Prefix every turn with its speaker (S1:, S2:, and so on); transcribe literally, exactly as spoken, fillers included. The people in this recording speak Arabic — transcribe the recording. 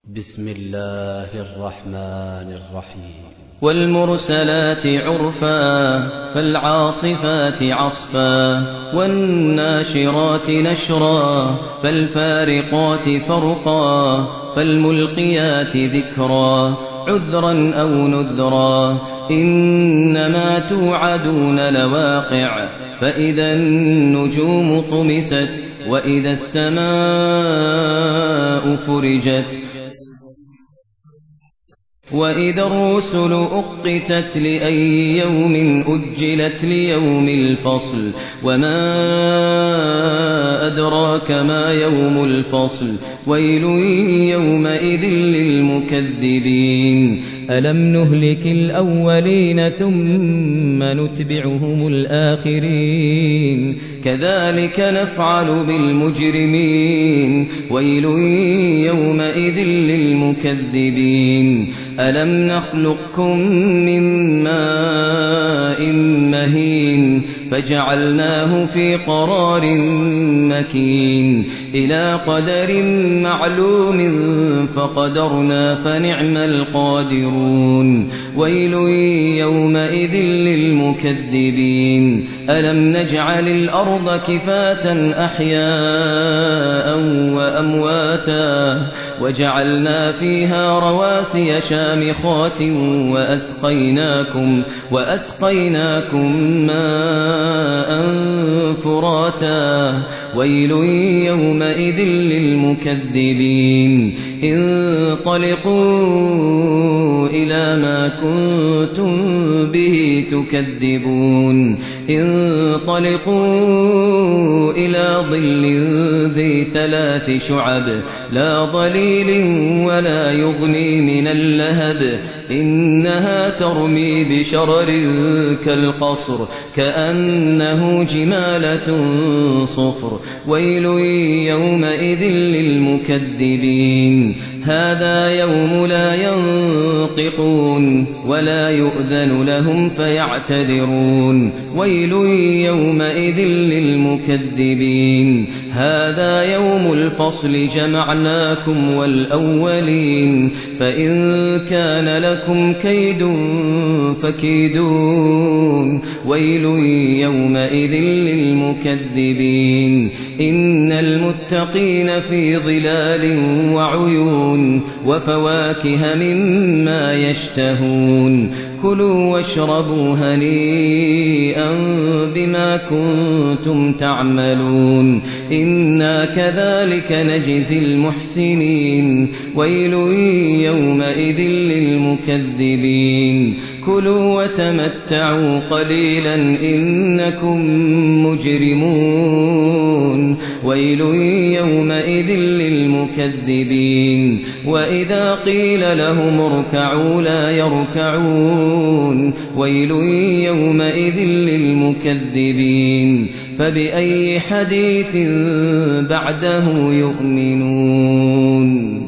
S1: بسم الله الرحمن الرحيم
S2: والمرسلات عرفا فالعاصفات عصفا والناشرات نشرا فالفارقات فرقا فالملقيات ذكرا عذرا أو نذرا إنما توعدون لواقع فإذا النجوم طمست وإذا السماء فرجت وإذا الرسل أقتت لأي يوم أجلت ليوم الفصل وما أدراك ما يوم الفصل ويل يومئذ للمكذبين
S3: ألم نهلك الأولين ثم نتبعهم الآخرين
S2: كذلك نفعل بالمجرمين ويل يومئذ للمكذبين ألم نخلقكم من ماء مهين فجعلناه في قرار مكين إلى قدر معلوم فقدرنا فنعم القادرون ويل يومئذ للمكذبين ألم نجعل الأرض كفاة أحياء وأمواتا وجعلنا فيها رواسي شامخات وأسقيناكم, وأسقيناكم ماء فراتا ويل يومئذ للمكذبين انطلقوا إلى ما كنتم به تكذبون انطلقوا إلى ظل ذي ثلاث شعب لا ظليل ولا يغني من اللهب إنها ترمي بشرر كالقصر كأنه جمالة صفر ويل يومئذ للمكذبين هذا يوم لا ينطقون ولا يؤذن لهم فيعتذرون ويل يومئذ للمكذبين هذا يوم الفصل جمعناكم والأولين فإن كان لكم كيد فكيدون ويل يومئذ للمكذبين إن المتقين في ظلال وعيون وفواكه مما يشتهون كلوا واشربوا هنيئا بما كنتم تعملون إنا كذلك نجزي المحسنين ويل يومئذ للمكذبين كلوا وتمتعوا قليلا إنكم مجرمون ويل يومئذ للمكذبين وإذا قيل لهم اركعوا لا يركعون ويل يومئذ للمكذبين فبأي حديث بعده يؤمنون